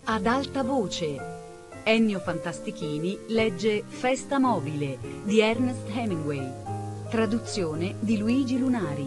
Ad alta voce. Ennio Fantastichini legge Festa mobile di Ernest Hemingway. Traduzione di Luigi Lunari.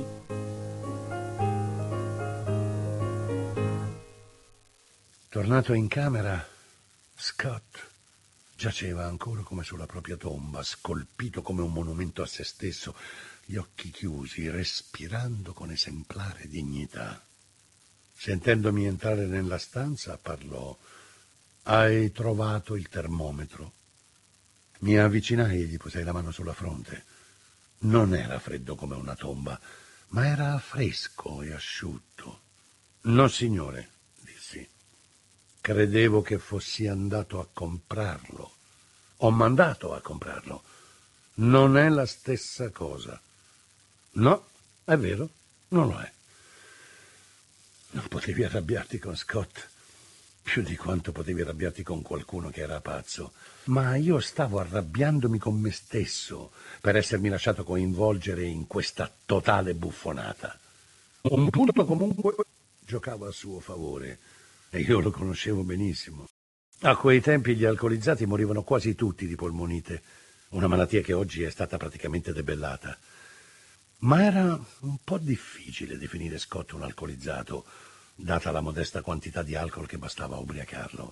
Tornato in camera, Scott giaceva ancora come sulla propria tomba, scolpito come un monumento a se stesso, gli occhi chiusi, respirando con esemplare dignità. Sentendomi entrare nella stanza, parlò. «Hai trovato il termometro?» Mi avvicinai e gli posai la mano sulla fronte. Non era freddo come una tomba, ma era fresco e asciutto. «No, signore», dissi. «Credevo che fossi andato a comprarlo. Ho mandato a comprarlo. Non è la stessa cosa». «No, è vero, non lo è». Non potevi arrabbiarti con Scott più di quanto potevi arrabbiarti con qualcuno che era pazzo. Ma io stavo arrabbiandomi con me stesso per essermi lasciato coinvolgere in questa totale buffonata. Un punto comunque giocava a suo favore e io lo conoscevo benissimo. A quei tempi gli alcolizzati morivano quasi tutti di polmonite, una malattia che oggi è stata praticamente debellata. Ma era un po' difficile definire Scott un alcolizzato, data la modesta quantità di alcol che bastava a ubriacarlo.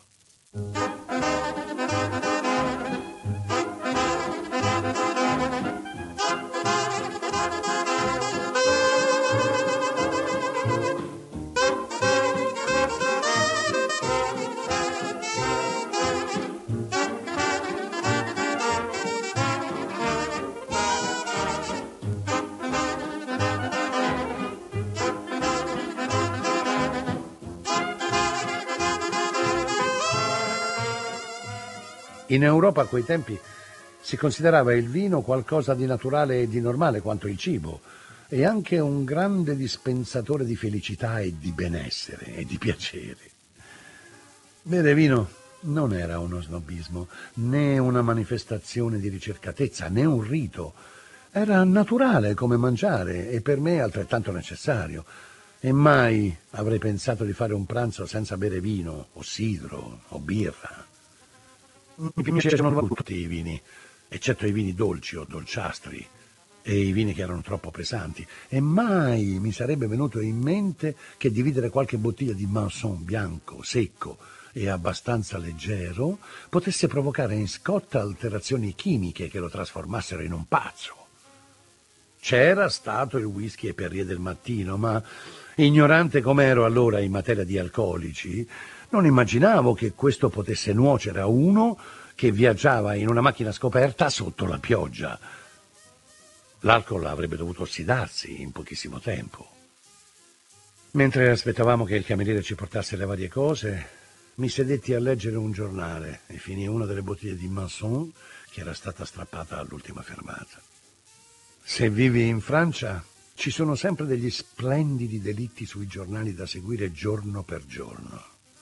In Europa a quei tempi si considerava il vino qualcosa di naturale e di normale quanto il cibo, e anche un grande dispensatore di felicità e di benessere e di piacere. Bere vino non era uno snobismo, né una manifestazione di ricercatezza, né un rito. Era naturale come mangiare e per me altrettanto necessario. E mai avrei pensato di fare un pranzo senza bere vino, o sidro, o birra. Mi piacevano tutti i vini, eccetto i vini dolci o dolciastri e i vini che erano troppo pesanti, e mai mi sarebbe venuto in mente che dividere qualche bottiglia di Manson bianco, secco e abbastanza leggero potesse provocare in Scott alterazioni chimiche che lo trasformassero in un pazzo. C'era stato il whisky e Perrier del mattino, ma ignorante com'ero allora in materia di alcolici, non immaginavo che questo potesse nuocere a uno che viaggiava in una macchina scoperta sotto la pioggia. L'alcol avrebbe dovuto ossidarsi in pochissimo tempo. Mentre aspettavamo che il cameriere ci portasse le varie cose, mi sedetti a leggere un giornale e finii una delle bottiglie di Manson che era stata strappata all'ultima fermata. Se vivi in Francia, ci sono sempre degli splendidi delitti sui giornali da seguire giorno per giorno.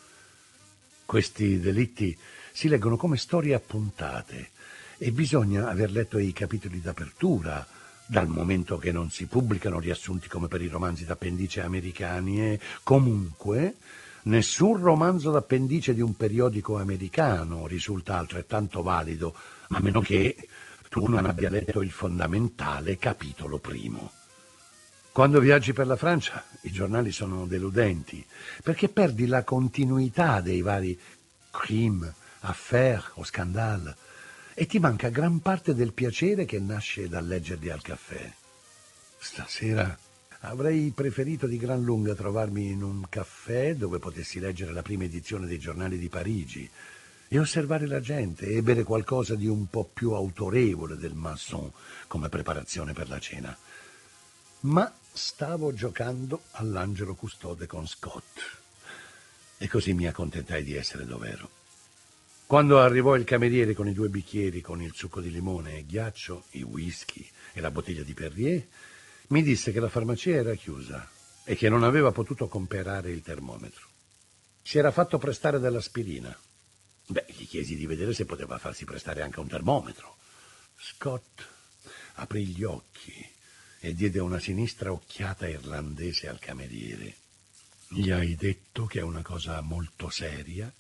Questi delitti si leggono come storie a puntate e bisogna aver letto i capitoli d'apertura, dal momento che non si pubblicano riassunti come per i romanzi d'appendice americani, e comunque nessun romanzo d'appendice di un periodico americano risulta altrettanto valido, a meno che tu non abbia letto il fondamentale capitolo primo. Quando viaggi per la Francia, i giornali sono deludenti, perché perdi la continuità dei vari crime, affaire o scandale, e ti manca gran parte del piacere che nasce dal leggerli al caffè. Stasera avrei preferito di gran lunga trovarmi in un caffè dove potessi leggere la prima edizione dei giornali di Parigi e osservare la gente e bere qualcosa di un po' più autorevole del Manson come preparazione per la cena. Ma stavo giocando all'angelo custode con Scott e così mi accontentai di essere dov'ero. Quando arrivò il cameriere con i 2 bicchieri con il succo di limone e ghiaccio, i whisky e la bottiglia di Perrier, mi disse che la farmacia era chiusa e che non aveva potuto comprare il termometro. Si era fatto prestare dell'aspirina. Gli chiesi di vedere se poteva farsi prestare anche un termometro. Scott aprì gli occhi e diede una sinistra occhiata irlandese al cameriere. «Gli hai detto che è una cosa molto seria?»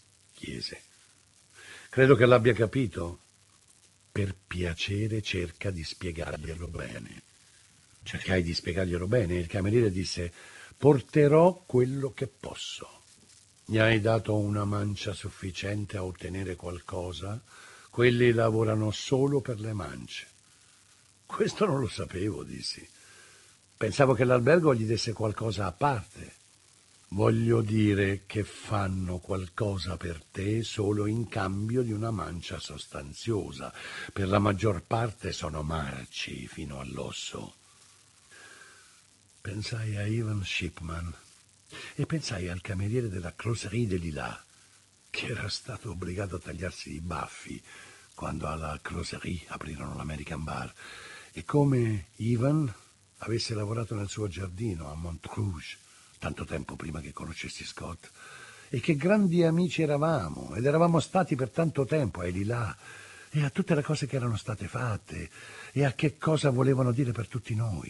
chiese. Credo che l'abbia capito. Per piacere cerca di spiegarglielo bene. Cercai di spiegarglielo bene e il cameriere disse: porterò quello che posso. Gli hai dato una mancia sufficiente a ottenere qualcosa? Quelli lavorano solo per le mance. Questo non lo sapevo, dissi. Pensavo che l'albergo gli desse qualcosa a parte. Voglio dire che fanno qualcosa per te solo in cambio di una mancia sostanziosa. Per la maggior parte sono marci fino all'osso. Pensai a Ivan Shipman e pensai al cameriere della Closerie de Lilas, che era stato obbligato a tagliarsi i baffi quando alla Closerie aprirono l'American Bar, e come Ivan avesse lavorato nel suo giardino a Montrouge tanto tempo prima che conoscessi Scott, e che grandi amici eravamo, ed eravamo stati per tanto tempo ai Lilas, e a tutte le cose che erano state fatte, e a che cosa volevano dire per tutti noi.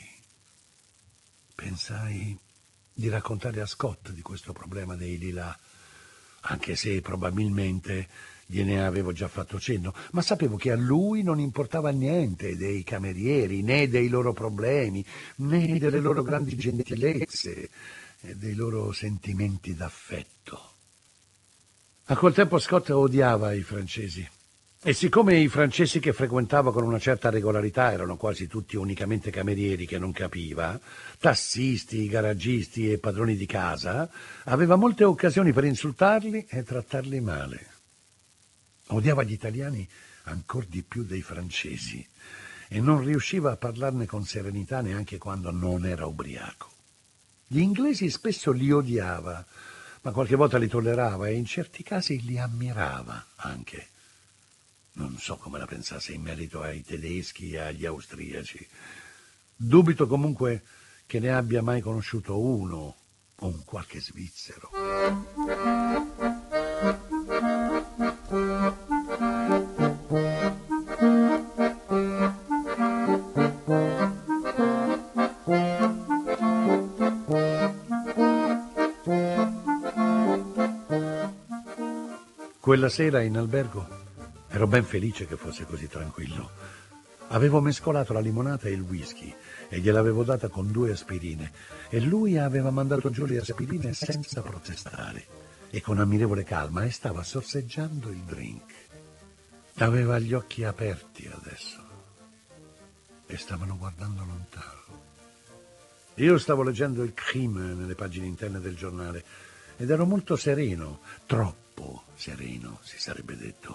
Pensai di raccontare a Scott di questo problema dei Lilas, anche se probabilmente gliene avevo già fatto cenno, ma sapevo che a lui non importava niente dei camerieri, né dei loro problemi, né delle loro grandi gentilezze e dei loro sentimenti d'affetto. A quel tempo Scott odiava i francesi, e siccome i francesi che frequentava con una certa regolarità erano quasi tutti unicamente camerieri che non capiva, tassisti, garagisti e padroni di casa, aveva molte occasioni per insultarli e trattarli male. Odiava gli italiani ancor di più dei francesi e non riusciva a parlarne con serenità neanche quando non era ubriaco. Gli inglesi spesso li odiava, ma qualche volta li tollerava e in certi casi li ammirava anche. Non so come la pensasse in merito ai tedeschi e agli austriaci. Dubito comunque che ne abbia mai conosciuto uno o un qualche svizzero. Quella sera in albergo ero ben felice che fosse così tranquillo. Avevo mescolato la limonata e il whisky e gliel'avevo data con 2 aspirine, e lui aveva mandato giù le aspirine senza protestare e con ammirevole calma, e stava sorseggiando il drink. Aveva gli occhi aperti adesso e stavano guardando lontano. Io stavo leggendo il crime nelle pagine interne del giornale ed ero molto sereno, troppo sereno, si sarebbe detto.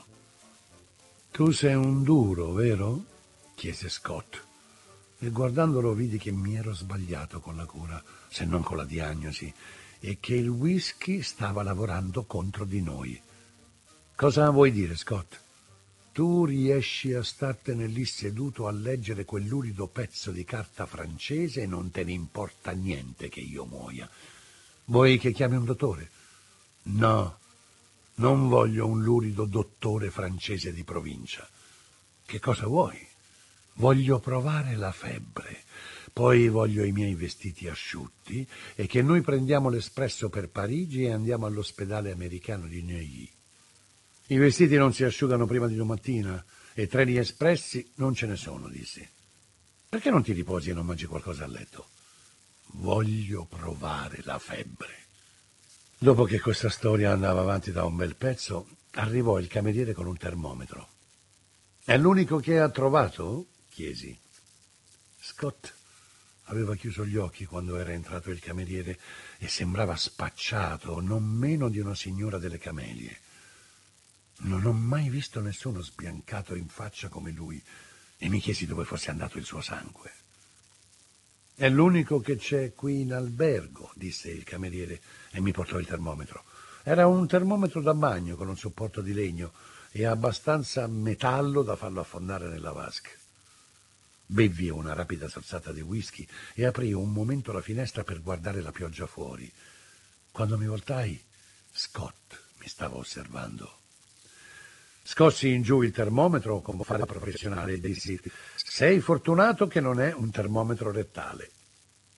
Tu sei un duro, vero? Chiese Scott, e guardandolo vidi che mi ero sbagliato con la cura, se non con la diagnosi, e che il whisky stava lavorando contro di noi. Cosa vuoi dire, Scott? Tu riesci a startene lì seduto a leggere quell'urido pezzo di carta francese e non te ne importa niente che io muoia. Vuoi che chiami un dottore? No, non voglio un lurido dottore francese di provincia. Che cosa vuoi? Voglio provare la febbre, poi voglio i miei vestiti asciutti e che noi prendiamo l'espresso per Parigi e andiamo all'ospedale americano di Neuilly. I vestiti non si asciugano prima di domattina e treni espressi non ce ne sono, dissi. Perché non ti riposi e non mangi qualcosa a letto? Voglio provare la febbre. Dopo che questa storia andava avanti da un bel pezzo, arrivò il cameriere con un termometro. È l'unico che ha trovato? Chiesi. Scott aveva chiuso gli occhi quando era entrato il cameriere e sembrava spacciato, non meno di una signora delle camelie. Non ho mai visto nessuno sbiancato in faccia come lui e mi chiesi dove fosse andato il suo sangue. È l'unico che c'è qui in albergo, disse il cameriere e mi portò il termometro. Era un termometro da bagno con un supporto di legno e abbastanza metallo da farlo affondare nella vasca. Bevvi una rapida sorsata di whisky e aprì un momento la finestra per guardare la pioggia fuori. Quando mi voltai, Scott mi stava osservando. Scossi in giù il termometro con fare professionale e dissi: sei fortunato che non è un termometro rettale.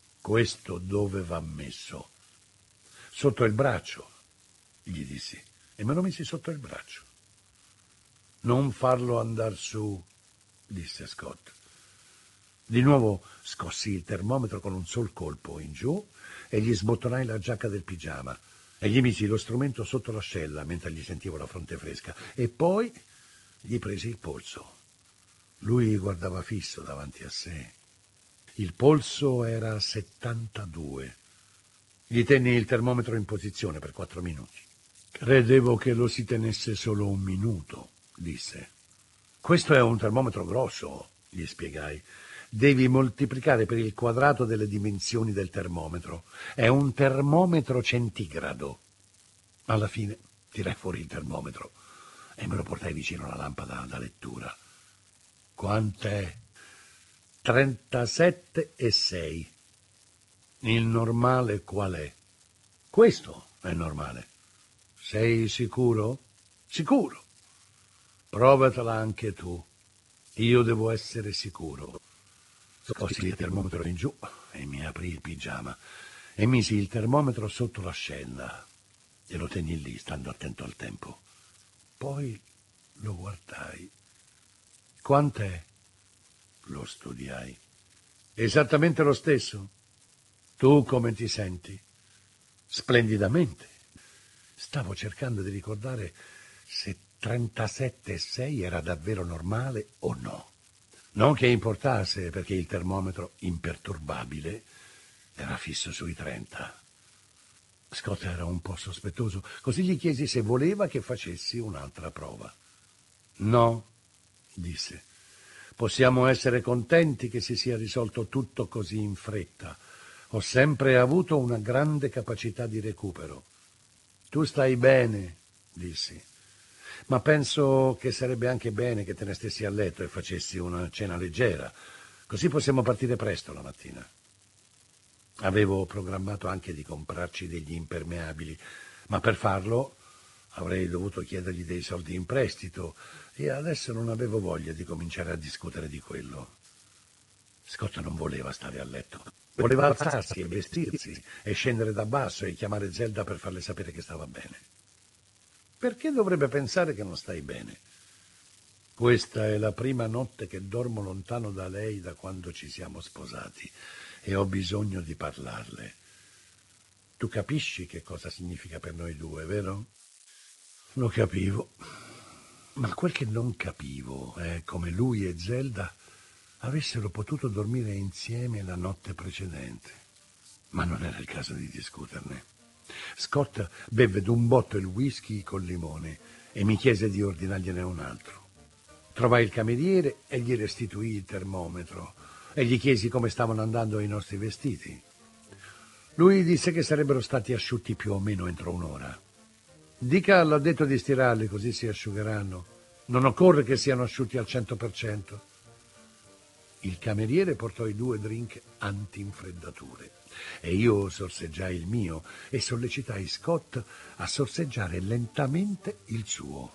Questo dove va messo? Sotto il braccio, gli dissi. e me lo misi sotto il braccio. «Non farlo andar su», disse Scott. Di nuovo scossi il termometro con un sol colpo in giù e gli sbottonai la giacca del pigiama e gli misi lo strumento sotto l'ascella mentre gli sentivo la fronte fresca e poi gli presi il polso. Lui guardava fisso davanti a sé. Il polso era 72. Gli tenni il termometro in posizione per 4 minuti. «Credevo che lo si tenesse solo 1 minuto», disse. «Questo è un termometro grosso», gli spiegai. «Devi moltiplicare per il quadrato delle dimensioni del termometro. È un termometro centigrado». Alla fine tirai fuori il termometro e me lo portai vicino alla lampada da lettura. «Quant'è?» 37,6. «Il normale qual è?» «Questo è il normale». «Sei sicuro?» «Sicuro». «Provatela anche tu. Io devo essere sicuro». Scossi il termometro in giù e mi aprì il pigiama e misi il termometro sotto l'ascella e lo tenni lì, stando attento al tempo. Poi lo guardai. «Quant'è?» Lo studiai. «Esattamente lo stesso? Tu come ti senti?» «Splendidamente». Stavo cercando di ricordare se 37,6 era davvero normale o no. Non che importasse, perché il termometro, imperturbabile, era fisso sui 30. Scott era un po' sospettoso, così gli chiesi se voleva che facessi un'altra prova. «No», disse. «Possiamo essere contenti che si sia risolto tutto così in fretta. Ho sempre avuto una grande capacità di recupero». «Tu stai bene», dissi, «ma penso che sarebbe anche bene che te ne stessi a letto e facessi una cena leggera, così possiamo partire presto la mattina». Avevo programmato anche di comprarci degli impermeabili, ma per farlo avrei dovuto chiedergli dei soldi in prestito e adesso non avevo voglia di cominciare a discutere di quello. Scott non voleva stare a letto. Voleva alzarsi e vestirsi e scendere da basso e chiamare Zelda per farle sapere che stava bene. «Perché dovrebbe pensare che non stai bene?» «Questa è la prima notte che dormo lontano da lei da quando ci siamo sposati e ho bisogno di parlarle. Tu capisci che cosa significa per noi due, vero?» Lo capivo, ma quel che non capivo è come lui e Zelda avessero potuto dormire insieme la notte precedente. Ma non era il caso di discuterne. Scott bevve d'un botto il whisky col limone e mi chiese di ordinargliene un altro. Trovai il cameriere e gli restituì il termometro e gli chiesi come stavano andando i nostri vestiti. Lui disse che sarebbero stati asciutti più o meno entro un'ora. «Dica all'addetto di stirarli, così si asciugheranno. Non occorre che siano asciutti al 100%. Il cameriere portò i 2 drink antinfreddature e io sorseggiai il mio e sollecitai Scott a sorseggiare lentamente il suo.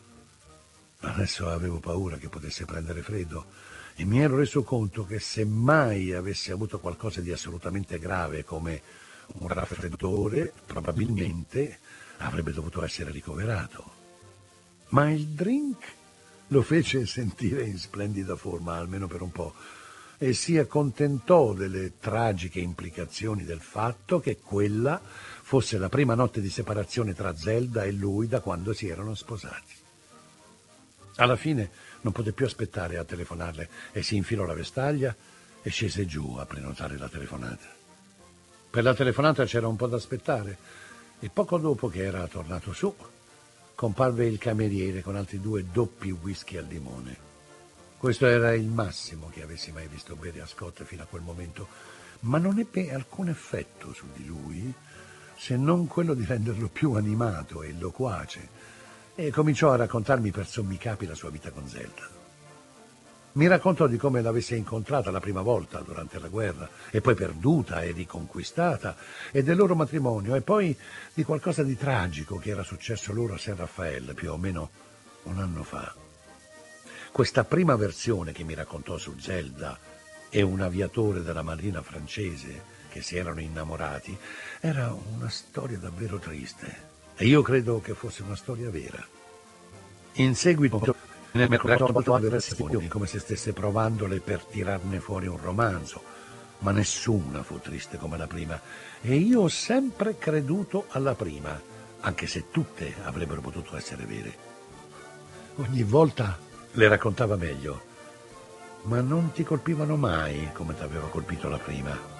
Adesso avevo paura che potesse prendere freddo e mi ero reso conto che se mai avesse avuto qualcosa di assolutamente grave come un raffreddore, probabilmente avrebbe dovuto essere ricoverato. Ma il drink lo fece sentire in splendida forma, almeno per un po', e si accontentò delle tragiche implicazioni del fatto che quella fosse la prima notte di separazione tra Zelda e lui da quando si erano sposati. Alla fine non poté più aspettare a telefonarle e si infilò la vestaglia e scese giù a prenotare la telefonata. Per la telefonata c'era un po' da aspettare e poco dopo che era tornato su comparve il cameriere con altri 2 doppi whisky al limone. Questo era il massimo che avessi mai visto bere a Scott fino a quel momento, ma non ebbe alcun effetto su di lui, se non quello di renderlo più animato e loquace, e cominciò a raccontarmi per sommi capi la sua vita con Zelda. Mi raccontò di come l'avesse incontrata la prima volta durante la guerra, e poi perduta e riconquistata, e del loro matrimonio, e poi di qualcosa di tragico che era successo loro a San Raffaele più o meno 1 anno fa. Questa prima versione che mi raccontò su Zelda e un aviatore della marina francese che si erano innamorati era una storia davvero triste. e io credo che fosse una storia vera. In seguito ne mi raccontò versioni, come se stesse provandole per tirarne fuori un romanzo, ma nessuna fu triste come la prima, e io ho sempre creduto alla prima, anche se tutte avrebbero potuto essere vere. Ogni volta le raccontava meglio, ma non ti colpivano mai come ti aveva colpito la prima.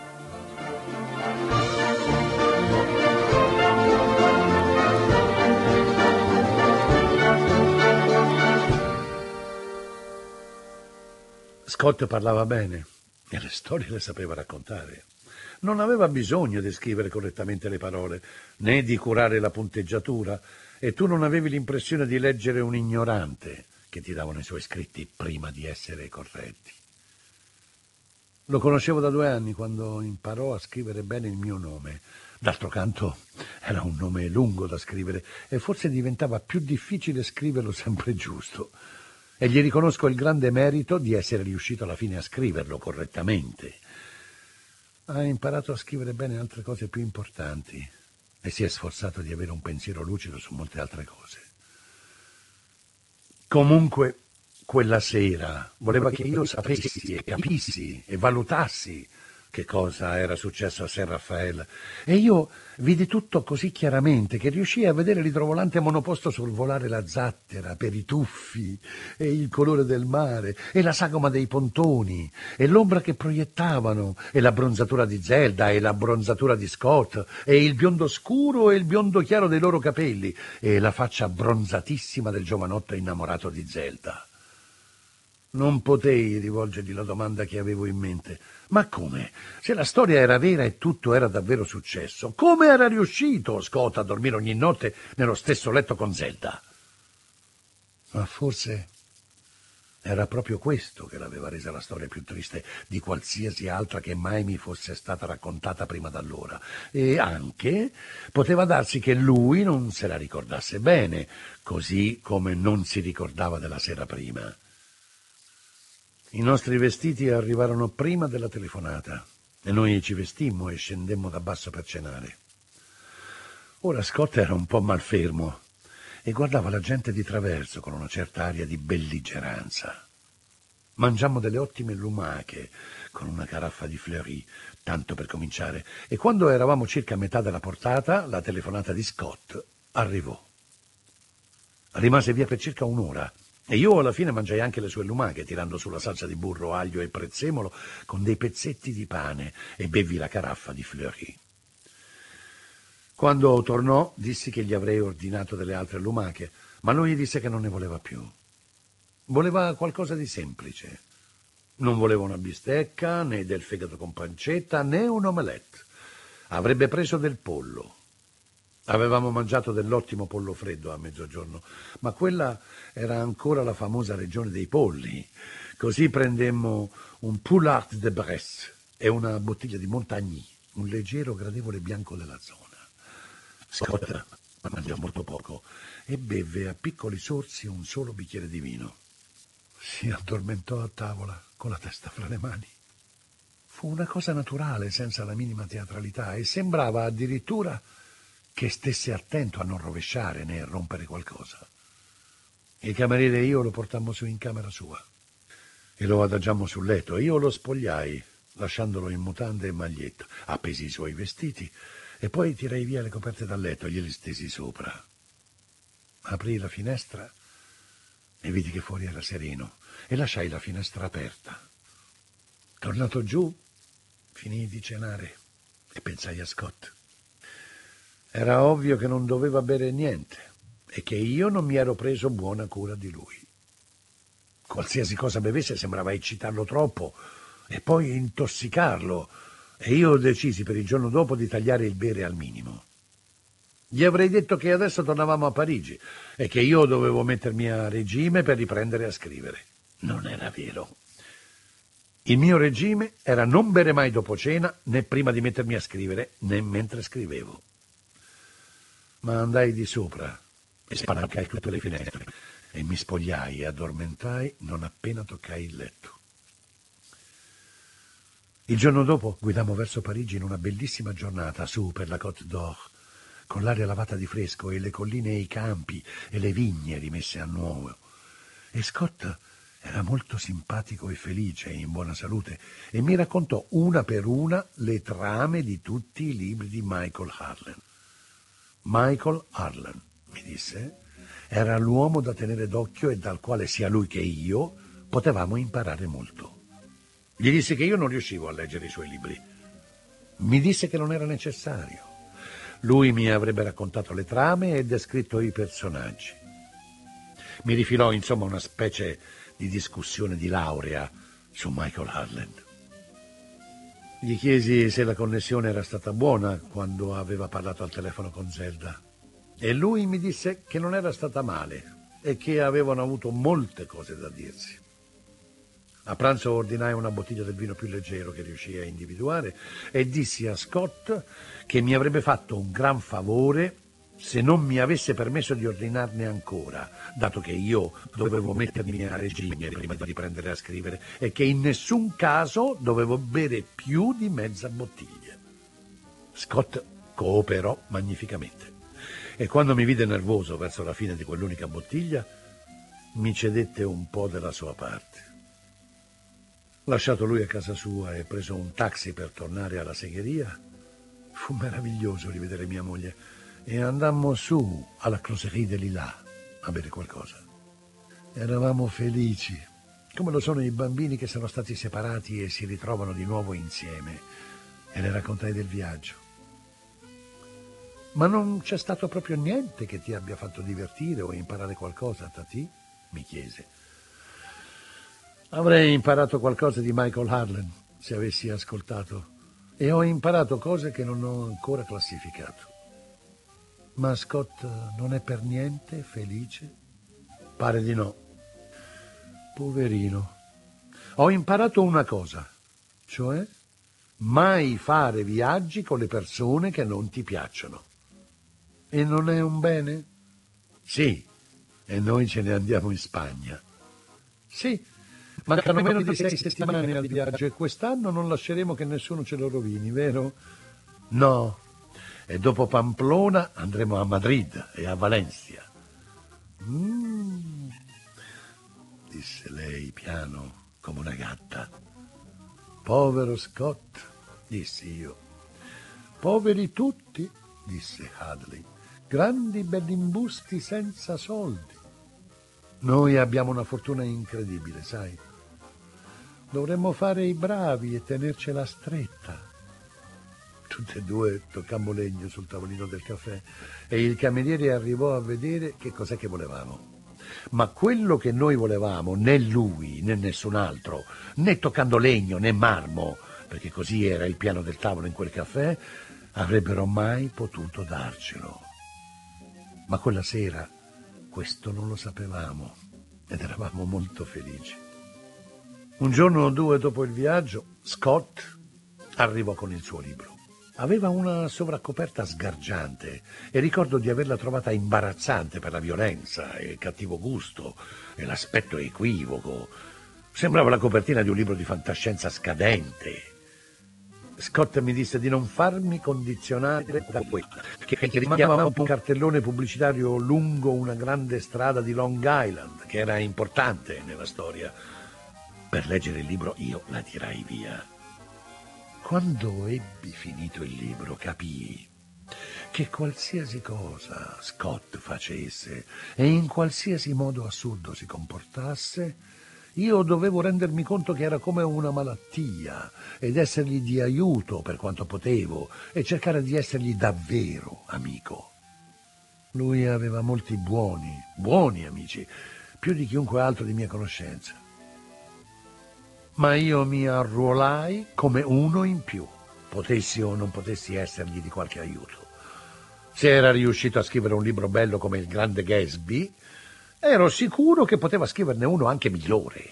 Scott parlava bene e le storie le sapeva raccontare. Non aveva bisogno di scrivere correttamente le parole, né di curare la punteggiatura, e tu non avevi l'impressione di leggere un ignorante che ti davano i suoi scritti prima di essere corretti. Lo conoscevo da 2 anni, quando imparò a scrivere bene il mio nome. D'altro canto era un nome lungo da scrivere e forse diventava più difficile scriverlo sempre giusto. E gli riconosco il grande merito di essere riuscito alla fine a scriverlo correttamente. Ha imparato a scrivere bene altre cose più importanti e si è sforzato di avere un pensiero lucido su molte altre cose. Comunque, quella sera voleva che io sapessi e capissi e valutassi che cosa era successo a San Raffaele, e io vidi tutto così chiaramente che riuscii a vedere l'idrovolante monoposto sorvolare la zattera per i tuffi, e il colore del mare, e la sagoma dei pontoni, e l'ombra che proiettavano, e la bronzatura di Zelda, e la bronzatura di Scott, e il biondo scuro e il biondo chiaro dei loro capelli, e la faccia bronzatissima del giovanotto innamorato di Zelda. Non potei rivolgergli la domanda che avevo in mente. Ma come? Se la storia era vera e tutto era davvero successo, come era riuscito Scott a dormire ogni notte nello stesso letto con Zelda? Ma forse era proprio questo che l'aveva resa la storia più triste di qualsiasi altra che mai mi fosse stata raccontata prima d'allora. E anche poteva darsi che lui non se la ricordasse bene, così come non si ricordava della sera prima. I nostri vestiti arrivarono prima della telefonata e noi ci vestimmo e scendemmo da basso per cenare. Ora Scott era un po' malfermo e guardava la gente di traverso con una certa aria di belligeranza. Mangiammo delle ottime lumache con una caraffa di Fleury, tanto per cominciare, e quando eravamo circa a metà della portata, la telefonata di Scott arrivò. Rimase via per circa 1 ora. E io alla fine mangiai anche le sue lumache, tirando sulla salsa di burro, aglio e prezzemolo con dei pezzetti di pane, e bevi la caraffa di Fleury. Quando tornò, dissi che gli avrei ordinato delle altre lumache, ma lui disse che non ne voleva più. Voleva qualcosa di semplice. Non voleva una bistecca, né del fegato con pancetta, né un omelette. Avrebbe preso del pollo. Avevamo mangiato dell'ottimo pollo freddo a mezzogiorno, ma quella era ancora la famosa regione dei polli. Così prendemmo un poulard de Bresse e una bottiglia di Montagny, un leggero gradevole bianco della zona. Scott mangiò molto poco e beve a piccoli sorsi un solo bicchiere di vino. Si addormentò a tavola con la testa fra le mani. Fu una cosa naturale, senza la minima teatralità, e sembrava addirittura che stesse attento a non rovesciare né a rompere qualcosa. Il cameriere e io lo portammo su in camera sua e lo adagiammo sul letto, e io lo spogliai, lasciandolo in mutande e maglietta. Appesi i suoi vestiti e poi tirai via le coperte dal letto e glieli stesi sopra. Aprii la finestra e vidi che fuori era sereno e lasciai la finestra aperta. Tornato giù, finii di cenare e pensai a Scott. Era ovvio che non doveva bere niente e che io non mi ero preso buona cura di lui. Qualsiasi cosa bevesse sembrava eccitarlo troppo e poi intossicarlo, e io decisi per il giorno dopo di tagliare il bere al minimo. Gli avrei detto che adesso tornavamo a Parigi e che io dovevo mettermi a regime per riprendere a scrivere. Non era vero. Il mio regime era non bere mai dopo cena, né prima di mettermi a scrivere, né mentre scrivevo. Ma andai di sopra e spalancai tutte le finestre e mi spogliai e addormentai non appena toccai il letto. Il giorno dopo guidammo verso Parigi in una bellissima giornata su per la Côte d'Or, con l'aria lavata di fresco e le colline e i campi e le vigne rimesse a nuovo. E Scott era molto simpatico e felice e in buona salute e mi raccontò una per una le trame di tutti i libri di Michael Harlan. Michael Harlan, mi disse, era l'uomo da tenere d'occhio e dal quale sia lui che io potevamo imparare molto. Gli disse che io non riuscivo a leggere i suoi libri. Mi disse che non era necessario. Lui mi avrebbe raccontato le trame e descritto i personaggi. Mi rifilò insomma una specie di discussione di laurea su Michael Harlan. Gli chiesi se la connessione era stata buona quando aveva parlato al telefono con Zelda e lui mi disse che non era stata male e che avevano avuto molte cose da dirsi. A pranzo ordinai una bottiglia del vino più leggero che riuscii a individuare e dissi a Scott che mi avrebbe fatto un gran favore se non mi avesse permesso di ordinarne ancora, dato che io dovevo mettermi a regime prima di riprendere a scrivere e che in nessun caso dovevo bere più di mezza bottiglia. Scott cooperò magnificamente e quando mi vide nervoso verso la fine di quell'unica bottiglia mi cedette un po' della sua parte. Lasciato lui a casa sua e preso un taxi per tornare alla segheria, fu meraviglioso rivedere mia moglie e andammo su alla Closerie de Lilas a bere qualcosa. Eravamo felici, come lo sono i bambini che sono stati separati e si ritrovano di nuovo insieme, e le raccontai del viaggio. Ma non c'è stato proprio niente che ti abbia fatto divertire o imparare qualcosa, Tati? Mi chiese. Avrei imparato qualcosa di Michael Harlan se avessi ascoltato, e ho imparato cose che non ho ancora classificato. Ma Scott non è per niente felice? Pare di no. Poverino. Ho imparato una cosa, cioè mai fare viaggi con le persone che non ti piacciono. E non è un bene? Sì, e noi ce ne andiamo in Spagna. Sì, mancano meno di 6 settimane al viaggio e quest'anno non lasceremo che nessuno ce lo rovini, vero? No. E dopo Pamplona andremo a Madrid e a Valencia. Disse lei piano come una gatta. Povero Scott, dissi io. Poveri tutti, disse Hadley. Grandi bellimbusti senza soldi. Noi abbiamo una fortuna incredibile, sai. Dovremmo fare i bravi e tenercela stretta. Tutte e due toccammo legno sul tavolino del caffè e il cameriere arrivò a vedere che cos'è che volevamo. Ma quello che noi volevamo, né lui né nessun altro, né toccando legno né marmo, perché così era il piano del tavolo in quel caffè, avrebbero mai potuto darcelo. Ma quella sera questo non lo sapevamo ed eravamo molto felici. Un giorno o due dopo il viaggio, Scott arrivò con il suo libro. Aveva una sovraccoperta sgargiante e ricordo di averla trovata imbarazzante per la violenza e il cattivo gusto e l'aspetto equivoco. Sembrava la copertina di un libro di fantascienza scadente. Scott mi disse di non farmi condizionare da questo, che richiamava un cartellone pubblicitario lungo una grande strada di Long Island, che era importante nella storia. Per leggere il libro io la tirai via. Quando ebbi finito il libro capii che qualsiasi cosa Scott facesse e in qualsiasi modo assurdo si comportasse, io dovevo rendermi conto che era come una malattia ed essergli di aiuto per quanto potevo e cercare di essergli davvero amico. Lui aveva molti buoni amici, più di chiunque altro di mia conoscenza. Ma io mi arruolai come uno in più, potessi o non potessi essergli di qualche aiuto. Se era riuscito a scrivere un libro bello come Il Grande Gatsby, ero sicuro che poteva scriverne uno anche migliore.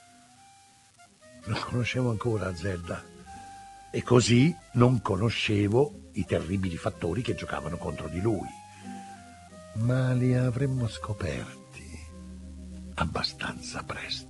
Non conoscevo ancora Zelda e così non conoscevo i terribili fattori che giocavano contro di lui. Ma li avremmo scoperti abbastanza presto.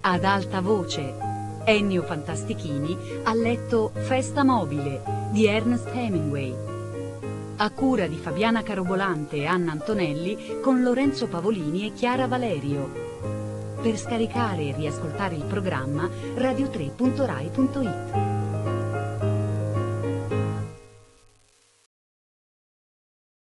ad alta voce. Ennio Fantastichini ha letto Festa mobile di Ernest Hemingway. A cura di Fabiana Carobolante e Anna Antonelli con Lorenzo Pavolini e Chiara Valerio. Per scaricare e riascoltare il programma radio3.rai.it.